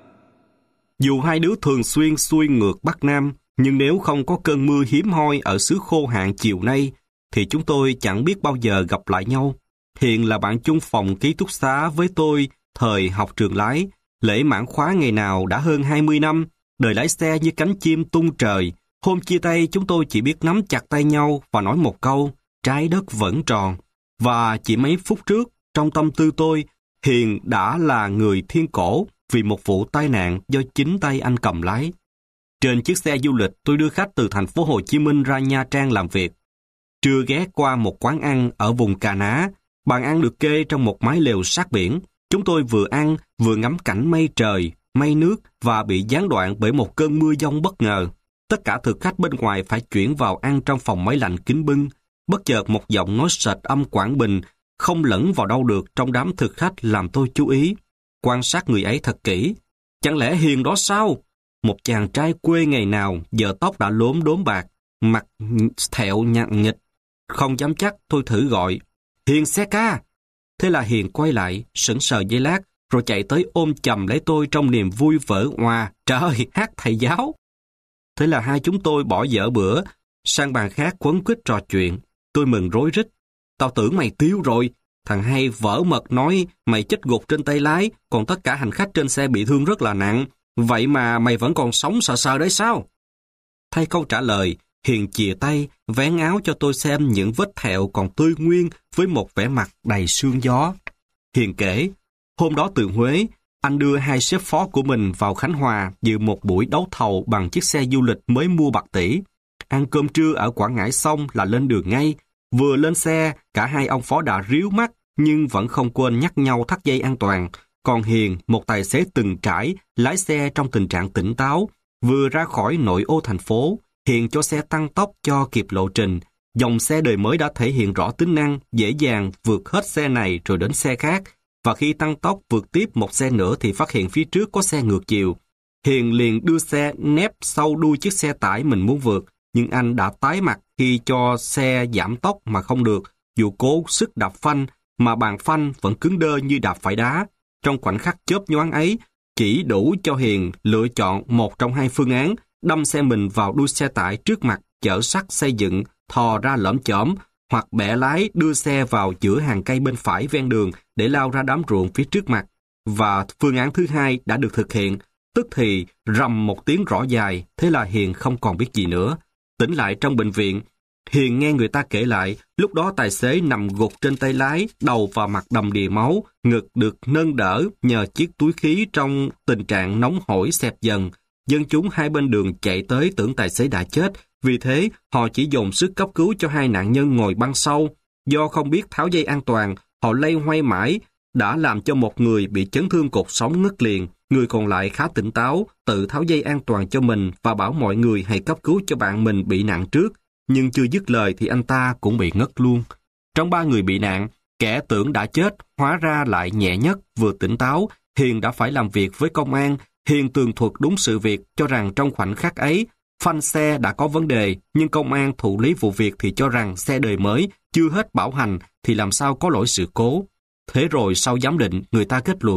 Dù hai đứa thường xuyên xuôi ngược Bắc Nam, nhưng nếu không có cơn mưa hiếm hoi ở xứ khô hạn chiều nay, thì chúng tôi chẳng biết bao giờ gặp lại nhau. Hiền là bạn chung phòng ký túc xá với tôi thời học trường lái. Lễ mãn khóa ngày nào đã hơn hai mươi năm, đời lái xe như cánh chim tung trời. Hôm chia tay chúng tôi chỉ biết nắm chặt tay nhau và nói một câu, trái đất vẫn tròn. Và chỉ mấy phút trước, trong tâm tư tôi, Hiền đã là người thiên cổ vì một vụ tai nạn do chính tay anh cầm lái. Trên chiếc xe du lịch, tôi đưa khách từ thành phố Hồ Chí Minh ra Nha Trang làm việc. Trưa ghé qua một quán ăn ở vùng Cà Ná. Bàn ăn được kê trong một mái lều sát biển. Chúng tôi vừa ăn, vừa ngắm cảnh mây trời, mây nước và bị gián đoạn bởi một cơn mưa giông bất ngờ. Tất cả thực khách bên ngoài phải chuyển vào ăn trong phòng máy lạnh kín bưng. Bất chợt một giọng nói sệt âm Quảng Bình, không lẫn vào đâu được trong đám thực khách làm tôi chú ý. Quan sát người ấy thật kỹ. Chẳng lẽ Hiền đó sao? Một chàng trai quê ngày nào, giờ tóc đã lốm đốm bạc, mặt thẹo nhăn nhịch. Không dám chắc, tôi thử gọi. Hiền xe ca! Thế là Hiền quay lại, sững sờ giây lát, rồi chạy tới ôm chầm lấy tôi trong niềm vui vỡ òa. Trời, hát thầy giáo! Thế là hai chúng tôi bỏ dở bữa, sang bàn khác quấn quýt trò chuyện. Tôi mừng rối rít. Tao tưởng mày tiêu rồi. Thằng hay vỡ mật nói mày chết gục trên tay lái, còn tất cả hành khách trên xe bị thương rất là nặng. Vậy mà mày vẫn còn sống sờ sờ đấy sao? Thay câu trả lời, Hiền chìa tay, vén áo cho tôi xem những vết thẹo còn tươi nguyên với một vẻ mặt đầy sương gió. Hiền kể, hôm đó từ Huế, anh đưa hai sếp phó của mình vào Khánh Hòa dự một buổi đấu thầu bằng chiếc xe du lịch mới mua bạc tỷ. Ăn cơm trưa ở Quảng Ngãi xong là lên đường ngay. Vừa lên xe, cả hai ông phó đã ríu mắt nhưng vẫn không quên nhắc nhau thắt dây an toàn. Còn Hiền, một tài xế từng trải, lái xe trong tình trạng tỉnh táo. Vừa ra khỏi nội ô thành phố, Hiền cho xe tăng tốc cho kịp lộ trình. Dòng xe đời mới đã thể hiện rõ tính năng, dễ dàng vượt hết xe này rồi đến xe khác. Và khi tăng tốc vượt tiếp một xe nữa thì phát hiện phía trước có xe ngược chiều. Hiền liền đưa xe nép sau đuôi chiếc xe tải mình muốn vượt. Nhưng anh đã tái mặt khi cho xe giảm tốc mà không được. Dù cố sức đạp phanh, mà bàn phanh vẫn cứng đơ như đạp phải đá. Trong khoảnh khắc chớp nhoáng ấy, chỉ đủ cho Hiền lựa chọn một trong hai phương án, đâm xe mình vào đuôi xe tải trước mặt chở sắt xây dựng, thò ra lởm chởm, hoặc bẻ lái đưa xe vào giữa hàng cây bên phải ven đường để lao ra đám ruộng phía trước mặt. Và phương án thứ hai đã được thực hiện, tức thì rầm một tiếng rõ dài, thế là Hiền không còn biết gì nữa. Tỉnh lại trong bệnh viện, Hiền nghe người ta kể lại, lúc đó tài xế nằm gục trên tay lái, đầu và mặt đầm đìa máu, ngực được nâng đỡ nhờ chiếc túi khí trong tình trạng nóng hổi xẹp dần. Dân chúng hai bên đường chạy tới tưởng tài xế đã chết, vì thế họ chỉ dồn sức cấp cứu cho hai nạn nhân ngồi băng sau. Do không biết tháo dây an toàn, họ lay hoay mãi, đã làm cho một người bị chấn thương cột sống ngất liền. Người còn lại khá tỉnh táo, tự tháo dây an toàn cho mình và bảo mọi người hãy cấp cứu cho bạn mình bị nạn trước. Nhưng chưa dứt lời thì anh ta cũng bị ngất luôn. Trong ba người bị nạn, kẻ tưởng đã chết hóa ra lại nhẹ nhất, vừa tỉnh táo. Hiền đã phải làm việc với công an. Hiền tường thuật đúng sự việc, cho rằng trong khoảnh khắc ấy, phanh xe đã có vấn đề, nhưng công an thụ lý vụ việc thì cho rằng xe đời mới, chưa hết bảo hành thì làm sao có lỗi sự cố. Thế rồi sau giám định, người ta kết luận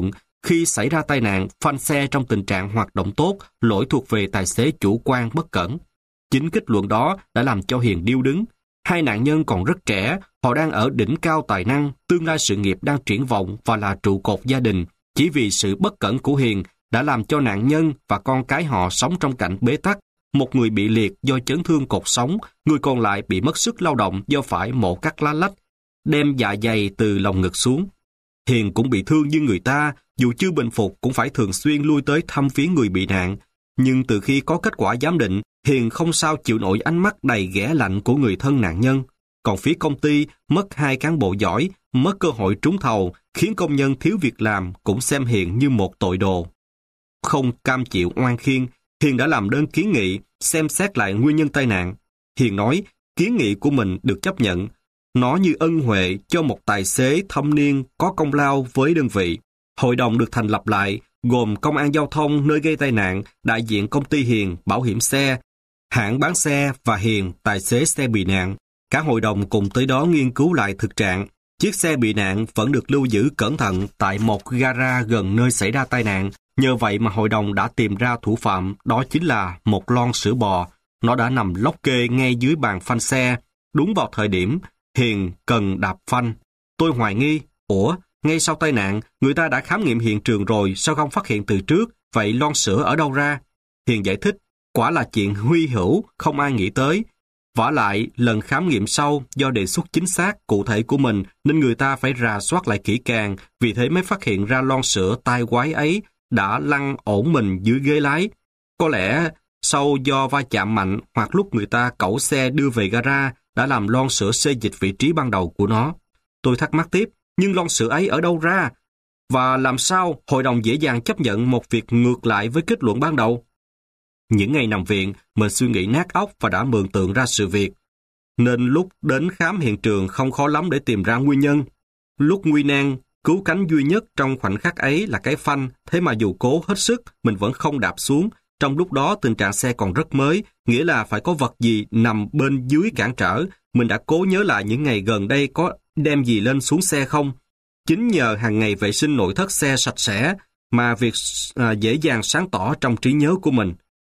Khi xảy ra tai nạn, phanh xe trong tình trạng hoạt động tốt, lỗi thuộc về tài xế chủ quan bất cẩn. Chính kết luận đó đã làm cho Hiền điêu đứng. Hai nạn nhân còn rất trẻ, họ đang ở đỉnh cao tài năng, tương lai sự nghiệp đang triển vọng và là trụ cột gia đình. Chỉ vì sự bất cẩn của Hiền đã làm cho nạn nhân và con cái họ sống trong cảnh bế tắc. Một người bị liệt do chấn thương cột sống, người còn lại bị mất sức lao động do phải mổ cắt lá lách, đem dạ dày từ lồng ngực xuống. Hiền cũng bị thương như người ta, dù chưa bình phục cũng phải thường xuyên lui tới thăm viếng người bị nạn. Nhưng từ khi có kết quả giám định, Hiền không sao chịu nổi ánh mắt đầy ghẻ lạnh của người thân nạn nhân. Còn phía công ty mất hai cán bộ giỏi, mất cơ hội trúng thầu, khiến công nhân thiếu việc làm cũng xem Hiền như một tội đồ. Không cam chịu oan khiên, Hiền đã làm đơn kiến nghị xem xét lại nguyên nhân tai nạn. Hiền nói kiến nghị của mình được chấp nhận. Nó như ân huệ cho một tài xế thâm niên có công lao với đơn vị. Hội đồng được thành lập lại, gồm công an giao thông nơi gây tai nạn, đại diện công ty Hiền, bảo hiểm xe, hãng bán xe và Hiền, tài xế xe bị nạn. Cả hội đồng cùng tới đó nghiên cứu lại thực trạng. Chiếc xe bị nạn vẫn được lưu giữ cẩn thận tại một gara gần nơi xảy ra tai nạn. Nhờ vậy mà hội đồng đã tìm ra thủ phạm, đó chính là một lon sữa bò. Nó đã nằm lóc kê ngay dưới bàn phanh xe, đúng vào thời điểm Hiền cần đạp phanh. Tôi hoài nghi, ủa, ngay sau tai nạn, người ta đã khám nghiệm hiện trường rồi, sao không phát hiện từ trước, vậy lon sữa ở đâu ra? Hiền giải thích, quả là chuyện hy hữu, không ai nghĩ tới. Vả lại, lần khám nghiệm sau, do đề xuất chính xác, cụ thể của mình, nên người ta phải rà soát lại kỹ càng, vì thế mới phát hiện ra lon sữa tai quái ấy đã lăn ổn mình dưới ghế lái. Có lẽ sau do va chạm mạnh hoặc lúc người ta cẩu xe đưa về gara đã làm lon sữa xê dịch vị trí ban đầu của nó. Tôi thắc mắc tiếp, nhưng lon sữa ấy ở đâu ra? Và làm sao hội đồng dễ dàng chấp nhận một việc ngược lại với kết luận ban đầu? Những ngày nằm viện, mình suy nghĩ nát óc và đã mường tượng ra sự việc. Nên lúc đến khám hiện trường không khó lắm để tìm ra nguyên nhân. Lúc nguy nan, cứu cánh duy nhất trong khoảnh khắc ấy là cái phanh, thế mà dù cố hết sức, mình vẫn không đạp xuống. Trong lúc đó tình trạng xe còn rất mới, nghĩa là phải có vật gì nằm bên dưới cản trở. Mình đã cố nhớ lại những ngày gần đây có đem gì lên xuống xe không. Chính nhờ hàng ngày vệ sinh nội thất xe sạch sẽ mà việc à, dễ dàng sáng tỏ trong trí nhớ của mình.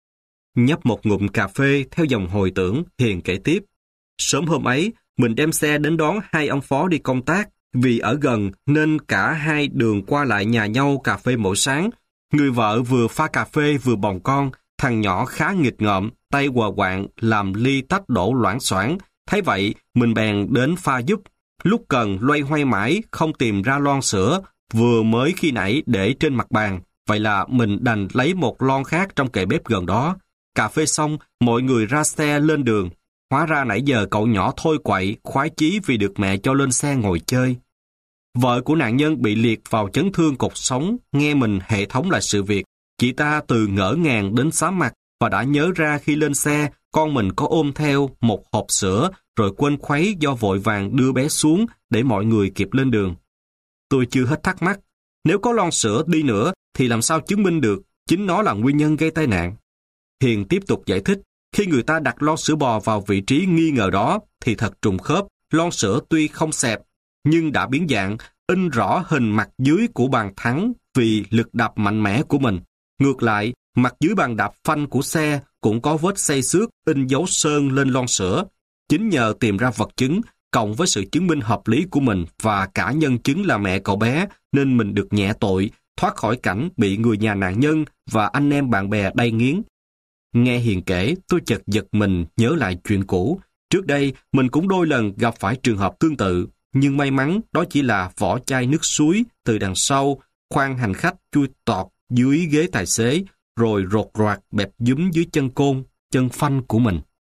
Nhấp một ngụm cà phê theo dòng hồi tưởng, Hiền kể tiếp. Sớm hôm ấy, mình đem xe đến đón hai ông phó đi công tác. Vì ở gần nên cả hai đường qua lại nhà nhau cà phê mỗi sáng. Người vợ vừa pha cà phê vừa bồng con, thằng nhỏ khá nghịch ngợm, tay quờ quạng làm ly tách đổ loảng xoảng. Thấy vậy, mình bèn đến pha giúp. Lúc cần loay hoay mãi, không tìm ra lon sữa, vừa mới khi nãy để trên mặt bàn. Vậy là mình đành lấy một lon khác trong kệ bếp gần đó. Cà phê xong, mọi người ra xe lên đường. Hóa ra nãy giờ cậu nhỏ thôi quậy, khoái chí vì được mẹ cho lên xe ngồi chơi. Vợ của nạn nhân bị liệt vào chấn thương cột sống, nghe mình hệ thống lại sự việc. Chị ta từ ngỡ ngàng đến xám mặt và đã nhớ ra khi lên xe, con mình có ôm theo một hộp sữa rồi quên khuấy do vội vàng đưa bé xuống để mọi người kịp lên đường. Tôi chưa hết thắc mắc, nếu có lon sữa đi nữa thì làm sao chứng minh được chính nó là nguyên nhân gây tai nạn? Hiền tiếp tục giải thích, khi người ta đặt lon sữa bò vào vị trí nghi ngờ đó thì thật trùng khớp, lon sữa tuy không xẹp nhưng đã biến dạng, in rõ hình mặt dưới của bàn thắng vì lực đạp mạnh mẽ của mình. Ngược lại, mặt dưới bàn đạp phanh của xe cũng có vết xây xước in dấu sơn lên lon sữa. Chính nhờ tìm ra vật chứng, cộng với sự chứng minh hợp lý của mình và cả nhân chứng là mẹ cậu bé, nên mình được nhẹ tội, thoát khỏi cảnh bị người nhà nạn nhân và anh em bạn bè đay nghiến. Nghe Hiền kể, tôi chợt giật mình nhớ lại chuyện cũ. Trước đây, mình cũng đôi lần gặp phải trường hợp tương tự, nhưng may mắn đó chỉ là vỏ chai nước suối từ đằng sau, khoang hành khách chui tọt dưới ghế tài xế, rồi rột roạt bẹp dúm dưới chân côn, chân phanh của mình.